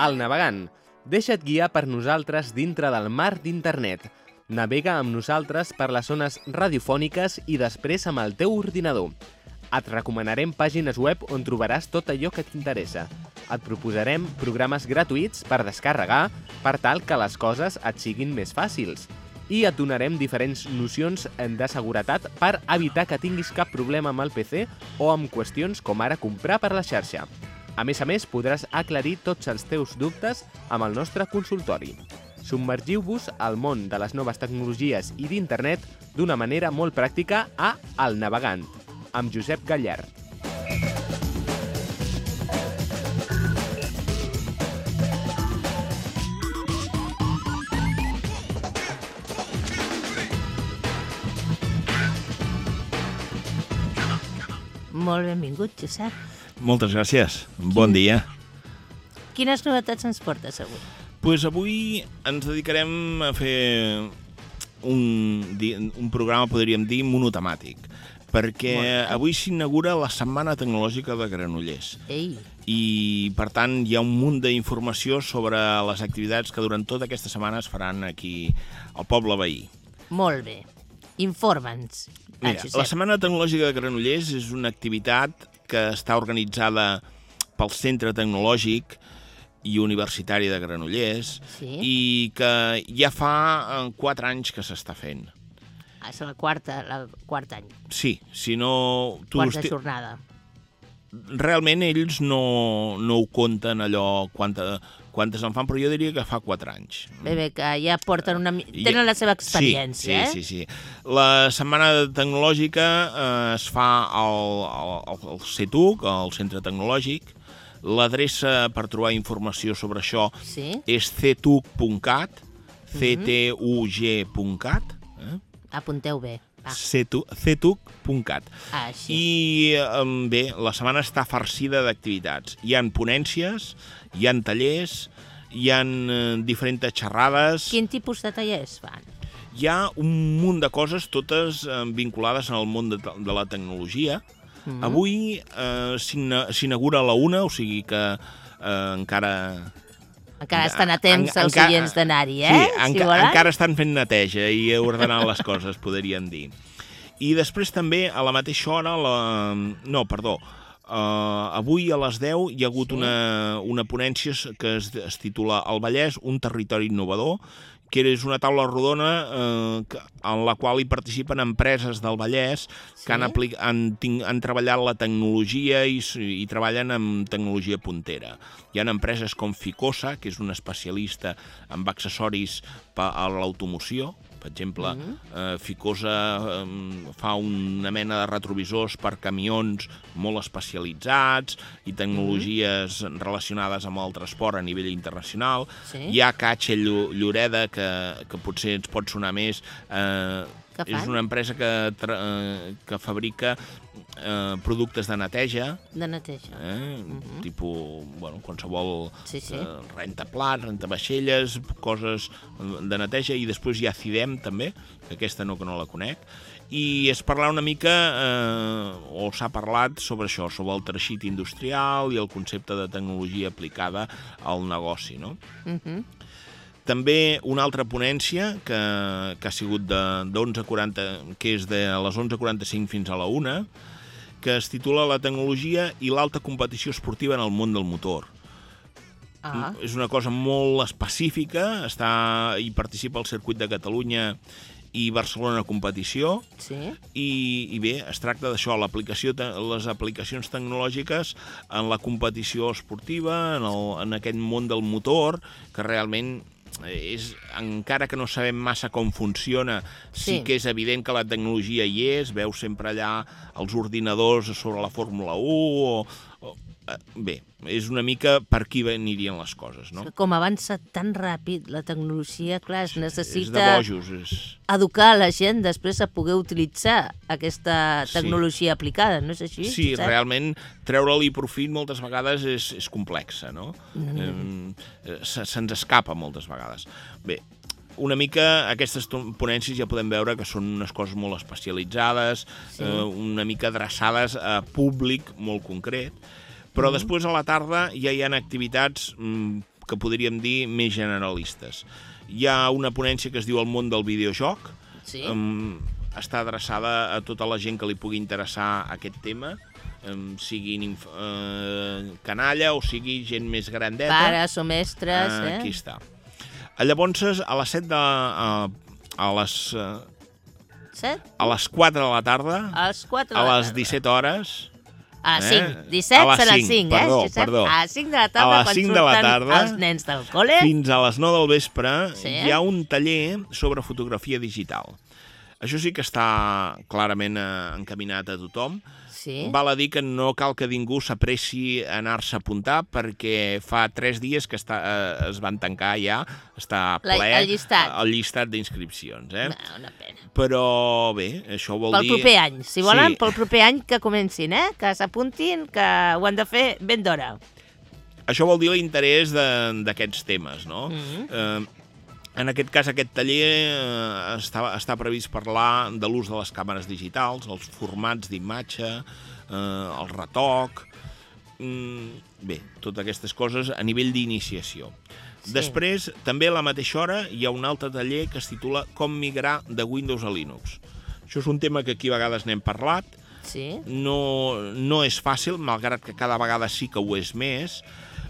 El Navegant. Deixa't guiar per nosaltres dintre del mar d'internet. Navega amb nosaltres per les zones radiofòniques i després amb el teu ordinador. Et recomanarem pàgines web on trobaràs tot allò que t'interessa. Et proposarem programes gratuïts per descarregar per tal que les coses et siguin més fàcils. I et donarem diferents nocions de seguretat per evitar que tinguis cap problema amb el PC o amb qüestions com ara comprar per la xarxa. A més, podràs aclarir tots els teus dubtes amb el nostre consultori. Submergiu-vos al món de les noves tecnologies i d'internet d'una manera molt pràctica a El Navegant, amb Josep Gallard. Molt benvingut, Josep. Moltes gràcies. Bon dia. Quines novetats ens portes avui? Doncs avui ens dedicarem a fer un programa, podríem dir, monotemàtic, perquè avui s'inaugura la Setmana Tecnològica de Granollers. Ei! I, per tant, hi ha un munt d'informació sobre les activitats que durant tota aquesta setmana es faran aquí al poble veí. Molt bé. Informa'ns. Mira, la Setmana Tecnològica de Granollers és una activitat que està organitzada pel Centre Tecnològic i Universitari de Granollers, sí, i que ja fa 4 anys que s'està fent. És el quart any. Sí, si no... Quarta jornada. Realment ells no ho compten allò quantes en fan, però jo diria que fa 4 anys. Bé, que ja porten tenen la seva experiència, Sí. La Setmana Tecnològica es fa al CETUC, al Centre Tecnològic. L'adreça per trobar informació sobre això és cetuc.cat, ctug.cat. Apunteu bé. cetuc.cat. I bé, la setmana està farcida d'activitats. Hi ha ponències, hi ha tallers, hi ha diferents xerrades. Quin tipus de tallers fan? Hi ha un munt de coses, totes vinculades al món de la tecnologia. Avui s'inaugura a la 1, o sigui que encara... Encara estan a temps els oients d'anar-hi, Sí, encara estan fent neteja i ordenant les coses, podríem dir. I després també, a la mateixa hora, avui a les 10 hi ha hagut una ponència que es titula El Vallès, un territori innovador, que és una taula rodona en la qual hi participen empreses del Vallès que han treballat la tecnologia i treballen amb tecnologia puntera. Hi ha empreses com Ficosa, que és una especialista en accessoris a l'automoció. Per exemple, Ficosa fa una mena de retrovisors per camions molt especialitzats i tecnologies relacionades amb el transport a nivell internacional. Hi ha KH Lloreda, que potser ens pot sonar més. És una empresa que fabrica productes de neteja. De neteja. Tipus, qualsevol rentaplat, rentavaixelles, coses de neteja. I després hi ha Cidem, també, que aquesta no la conec. I es parla una mica, o s'ha parlat sobre això, sobre el teixit industrial i el concepte de tecnologia aplicada al negoci, no? També una altra ponència que ha sigut que és de les 11:45 fins a la 1, que es titula La tecnologia i l'alta competició esportiva en el món del motor. És una cosa molt específica, hi participa el Circuit de Catalunya i Barcelona Competició, i bé, es tracta d'això, les aplicacions tecnològiques en la competició esportiva, en aquest món del motor, que realment encara que no sabem massa com funciona, sí que és evident que la tecnologia hi és, veus sempre allà els ordinadors sobre la Fórmula 1, bé, és una mica per aquí anirien les coses, no? Com avança tan ràpid la tecnologia, clar, es necessita és de bojos, educar la gent després a poder utilitzar aquesta tecnologia aplicada, no és així? Sí, realment treure-li profit moltes vegades és complexa, no? Se'ns escapa moltes vegades. Bé, una mica aquestes ponències ja podem veure que són unes coses molt especialitzades, una mica adreçades a públic molt concret, però després a la tarda ja hi ha activitats que podríem dir més generalistes. Hi ha una ponència que es diu El món del videojoc. Sí. Està adreçada a tota la gent que li pugui interessar aquest tema, siguin canalla o sigui gent més grandeta. Pares o mestres, Aquí està. Llavors, a les 7 a les 4 de la tarda, a les 4 de la a tarda. les 17 hores... A les 5. 17 a les serà 5, perdó. A les 5 de la tarda, quan surten els nens del col·le. Fins a les 9 del vespre Sí. hi ha un taller sobre fotografia digital. Això sí que està clarament encaminat a tothom. Sí. Val a dir que no cal que ningú s'apressi a anar-se a apuntar perquè fa 3 dies que es van tancar ja, està ple El llistat d'inscripcions. Una pena. Però bé, això vol dir... Pel proper any. Si volen, Sí. pel proper any que comencin, que s'apuntin, que ho han de fer ben d'hora. Això vol dir l'interès d'aquests temes, no? En aquest cas, aquest taller està previst parlar de l'ús de les càmeres digitals, els formats d'imatge, el retoc... Bé, totes aquestes coses a nivell d'iniciació. Sí. Després, també a la mateixa hora, hi ha un altre taller que es titula Com migrar de Windows a Linux. Això és un tema que aquí a vegades n'hem parlat. Sí. No és fàcil, malgrat que cada vegada sí que ho és més,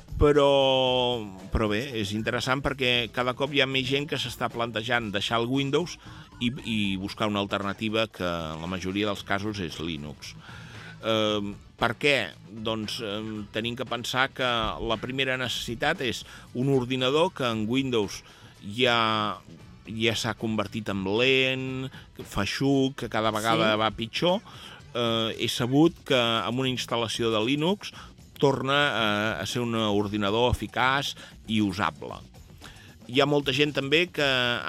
però bé, és interessant perquè cada cop hi ha més gent que s'està plantejant deixar el Windows i buscar una alternativa que en la majoria dels casos és Linux. Per què? Doncs tenim que pensar que la primera necessitat és un ordinador que en Windows ja s'ha convertit en lent, feixuc, que cada vegada va pitjor. He sabut que amb una instal·lació de Linux torna a ser un ordinador eficaç i usable. Hi ha molta gent també que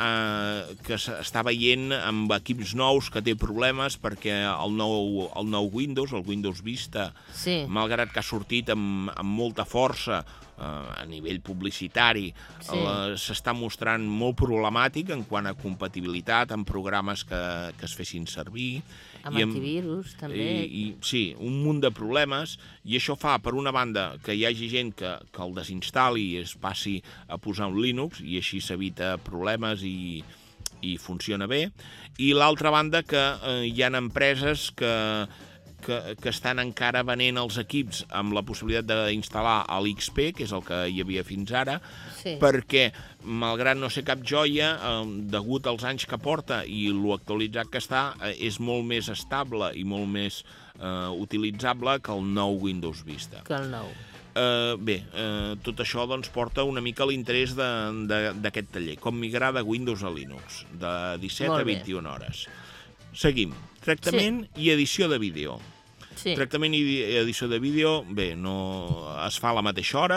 està veient amb equips nous que té problemes perquè el nou Windows, el Windows Vista, malgrat que ha sortit amb molta força a nivell publicitari, s'està mostrant molt problemàtic en quant a compatibilitat amb programes que es fessin servir. Amb antivirus, també. Sí, un munt de problemes, i això fa, per una banda, que hi hagi gent que el desinstal·li i es passi a posar un Linux, i així s'evita problemes i funciona bé. I l'altra banda, que hi ha empreses que estan encara venent els equips amb la possibilitat d'instal·lar l'XP, que és el que hi havia fins ara, perquè, malgrat no ser cap joia, degut als anys que porta i l'actualitzat que està, és molt més estable i molt més utilitzable que el nou Windows Vista. Que el nou. Bé, tot això doncs, porta una mica l'interès d'aquest taller, com migrar de Windows a Linux, de 17 a 21 hores. Seguim. Tractament i edició de vídeo. Tractament i edició de vídeo, bé, es fa a la mateixa hora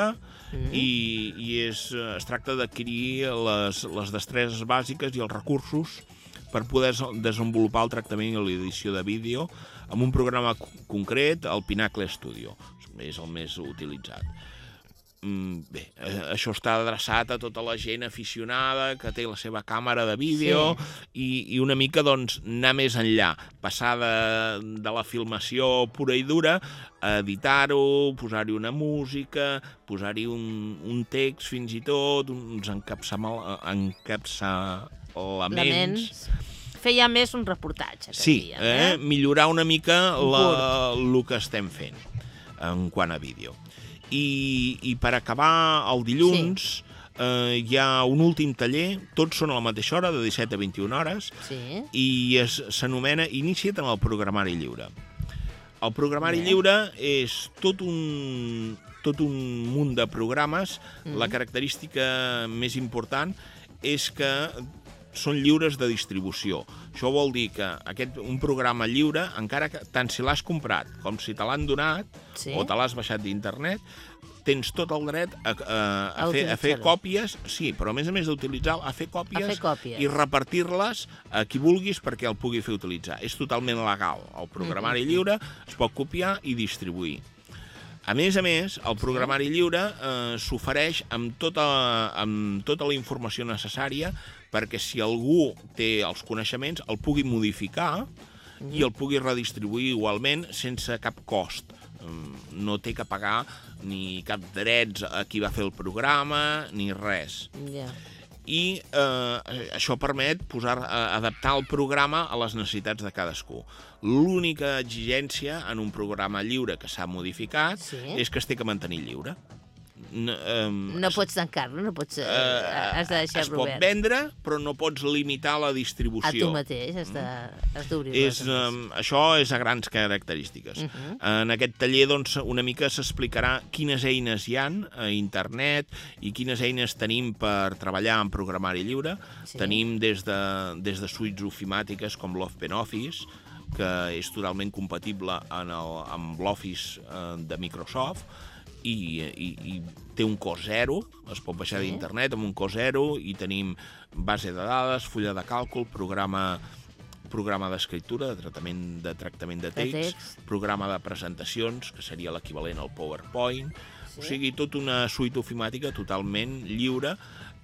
i es tracta d'adquirir les destreses bàsiques i els recursos per poder desenvolupar el tractament i l'edició de vídeo amb un programa concret, el Pinacle Studio. És el més utilitzat. Bé, això està adreçat a tota la gent aficionada que té la seva càmera de vídeo i una mica doncs anar més enllà, passar de la filmació pura i dura a editar-ho, posar-hi una música, posar-hi un text fins i tot, uns encapçalaments. Feia més un reportatge. Sí, millorar una mica el que estem fent en quant a vídeo. I per acabar el dilluns hi ha un últim taller, tots són a la mateixa hora, de 17 a 21 hores, i s'anomena Inicia't en el programari lliure. El programari lliure és tot un munt de programes. La característica més important és que són lliures de distribució. Això vol dir que un programa lliure, encara que tant si l'has comprat com si te l'han donat o te l'has baixat d'internet, tens tot el dret a fer còpies, sí, però a més d'utilitzar-lo, a fer còpies i repartir-les a qui vulguis perquè el pugui fer utilitzar. És totalment legal. El programari lliure es pot copiar i distribuir. A més, el programari lliure s'ofereix amb tota la informació necessària perquè si algú té els coneixements el pugui modificar i el pugui redistribuir igualment sense cap cost. no té que pagar ni cap drets a qui va fer el programa, ni res. I això permet adaptar el programa a les necessitats de cadascú. L'única exigència en un programa lliure que s'ha modificat és que es té que mantenir lliure. No pots tancar-lo, no pots... Has de deixar-lo obert. Es pot vendre, però no pots limitar la distribució. A tu mateix, has d'obrir-lo. Això és a grans característiques. En aquest taller, doncs, una mica s'explicarà quines eines hi ha a internet i quines eines tenim per treballar en programari lliure. Tenim des de suites ofimàtiques com l'OpenOffice, que és totalment compatible amb l'Office de Microsoft, i té un cost zero, es pot baixar d'internet amb un cost zero, i tenim base de dades, fulla de càlcul, programa d'escriptura, de tractament de text, programa de presentacions, que seria l'equivalent al PowerPoint, o sigui, tota una suite ofimàtica totalment lliure,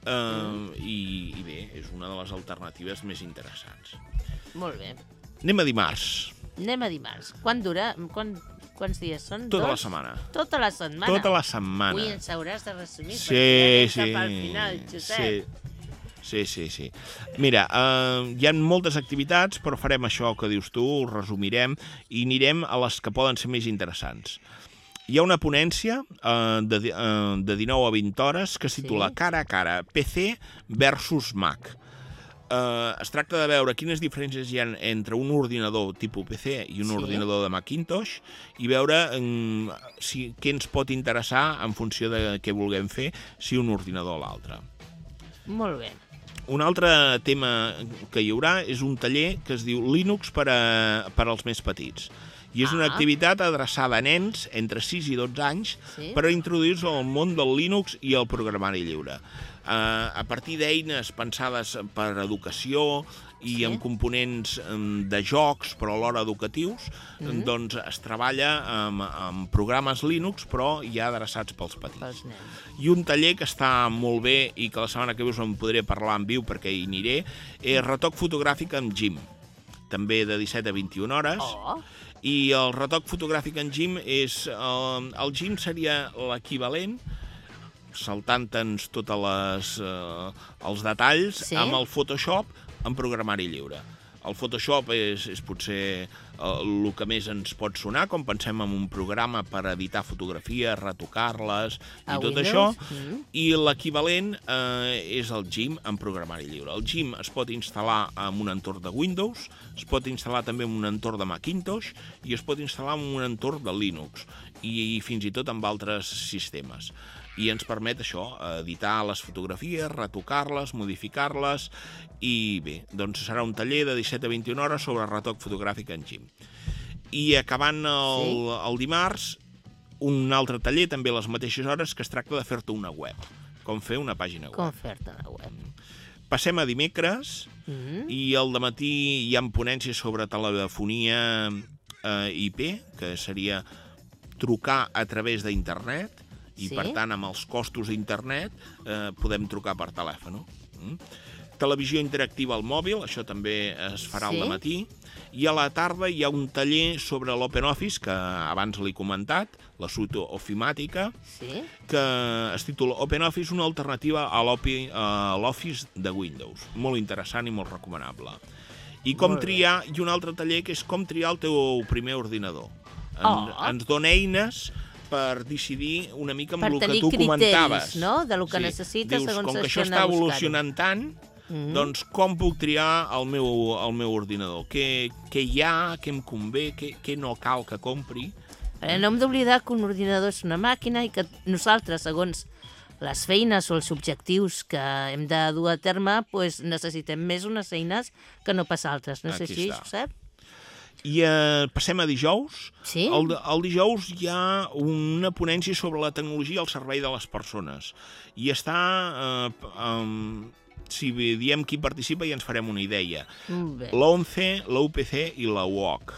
i bé, és una de les alternatives més interessants. Molt bé. Anem a dimarts. Quant dura? Quants dies són? Tota la setmana. Tota la setmana? Tota la setmana. Ui, ens hauràs de resumir, perquè cap al final, Josep. Sí. Mira, hi ha moltes activitats, però farem això que dius tu, ho resumirem, i anirem a les que poden ser més interessants. Hi ha una ponència de 19 a 20 hores que es titula Cara a cara, PC versus Mac. Es tracta de veure quines diferències hi ha entre un ordinador tipus PC i un ordinador de Macintosh i veure què ens pot interessar en funció de què vulguem fer, si un ordinador o l'altre. Molt bé. Un altre tema que hi haurà és un taller que es diu Linux per als més petits. I és una activitat adreçada a nens entre 6 i 12 anys per introduir-se al món del Linux i el programari lliure. A partir d'eines pensades per educació i amb components de jocs, però alhora educatius, doncs es treballa amb programes Linux, però ja adreçats pels petits. I un taller que està molt bé i que la setmana que ve us en podré parlar en viu perquè hi aniré, és retoc fotogràfic amb GIMP, també de 17 a 21 hores. I el retoc fotogràfic en GIMP és... El GIMP seria l'equivalent, saltant-nos tots els detalls, amb el Photoshop en programari lliure. El Photoshop és potser el que més ens pot sonar, com pensem en un programa per editar fotografies, retocar-les i tot això. I l'equivalent és el GIMP en programari lliure. El GIMP es pot instal·lar en un entorn de Windows, es pot instal·lar també en un entorn de Macintosh i es pot instal·lar en un entorn de Linux i fins i tot amb altres sistemes. I ens permet això, editar les fotografies, retocar-les, modificar-les, i bé, doncs serà un taller de 17 a 21 hores sobre retoc fotogràfic en GIMP. I acabant el dimarts, un altre taller, també a les mateixes hores, que es tracta de fer-te una web, com fer una pàgina web. Com fer-te una web. Passem a dimecres, i al dematí hi ha ponències sobre telefonia IP, que seria trucar a través d'internet, i per tant amb els costos d'internet podem trucar per telèfon. Televisió interactiva al mòbil, això també es farà al dematí, i a la tarda hi ha un taller sobre l'OpenOffice, que abans l'he comentat, la suite ofimàtica, que es titula OpenOffice, una alternativa a l'Office de Windows. Molt interessant i molt recomanable. I com triar, i un altre taller que és com triar el teu primer ordinador. Ens dona eines per decidir una mica amb el que tu comentaves. Per tenir criteris, no?, del que necessites segons com que això està evolucionant tant, doncs com puc triar el meu ordinador? Què hi ha, què em convé, què no cal que compri? No hem d'oblidar que un ordinador és una màquina i que nosaltres, segons les feines o els objectius que hem de dur a terme, necessitem més unes eines que no pas altres. No és així, Josep? I passem a dijous. El dijous hi ha una ponència sobre la tecnologia al servei de les persones. I està... Si diem qui participa ja ens farem una idea. L'ONCE, l'UPC i la UOC.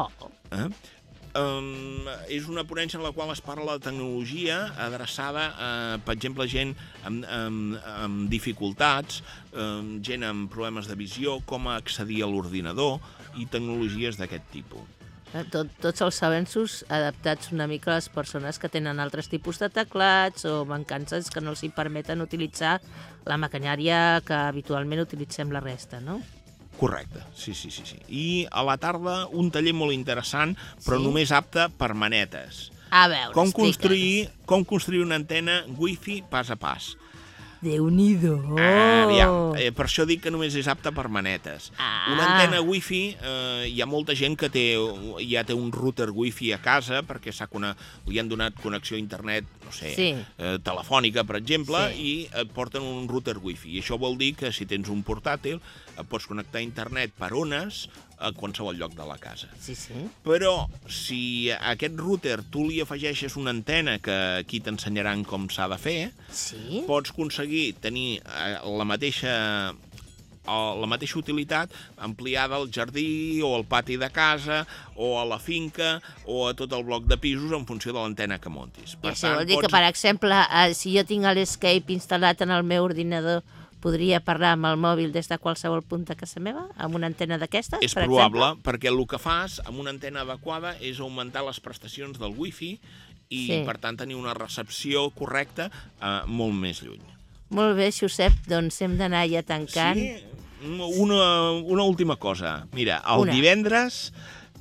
És una ponència en la qual es parla de tecnologia adreçada a, per exemple, gent amb dificultats, gent amb problemes de visió, com accedir a l'ordinador i tecnologies d'aquest tipus. Tots els avenços adaptats una mica a les persones que tenen altres tipus de teclats o mancances que no els hi permeten utilitzar la maquinària que habitualment utilitzem la resta, no? Correcte, sí. I a la tarda un taller molt interessant, però només apte per manetes. A veure, com construir una antena wifi pas a pas. Déu-n'hi-do! Per això dic que només és apte per manetes. Una antena wifi, hi ha molta gent que ja té un router wifi a casa perquè li han donat connexió a internet, no sé, telefònica, per exemple, i et porten un router wifi. I això vol dir que si tens un portàtil et pots connectar a internet per ones a qualsevol lloc de la casa. Sí. Però si a aquest router tu li afegeixes una antena, que aquí t'ensenyaran com s'ha de fer, pots aconseguir tenir la mateixa utilitat ampliada al jardí o al pati de casa o a la finca o a tot el bloc de pisos en funció de l'antena que montis. I això vol dir que, per exemple, si jo tinc l'Escape instal·lat en el meu ordinador, podria parlar amb el mòbil des de qualsevol punt de casa meva, amb una antena d'aquestes, per exemple? És probable, perquè el que fas amb una antena adequada és augmentar les prestacions del wifi i, per tant, tenir una recepció correcta molt més lluny. Molt bé, Josep, doncs hem d'anar ja tancant. Sí, una última cosa. Mira, el divendres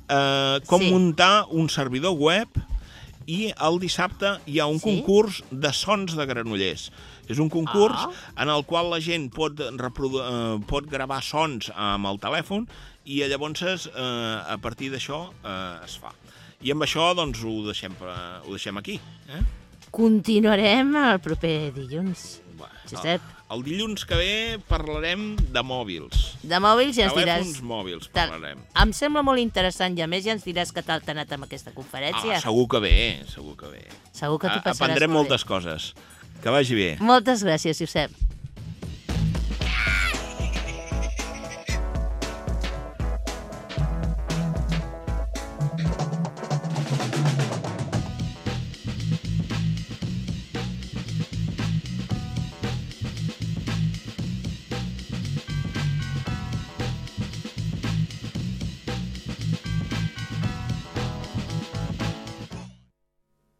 muntar un servidor web i el dissabte hi ha un concurs de sons de Granollers. És un concurs en el qual la gent pot gravar sons amb el telèfon i llavors a partir d'això es fa. I amb això doncs ho deixem aquí. Continuarem el proper dilluns. Josep. El dilluns que ve parlarem de mòbils. De mòbils i ens diràs... Telèfons mòbils parlarem. Em sembla molt interessant i a més ja ens diràs què tal t'ha anat amb aquesta conferència. Segur que bé. Segur que t'ho passaràs molt bé. Aprendrem moltes coses. Que vagi bé. Moltes gràcies, Josep.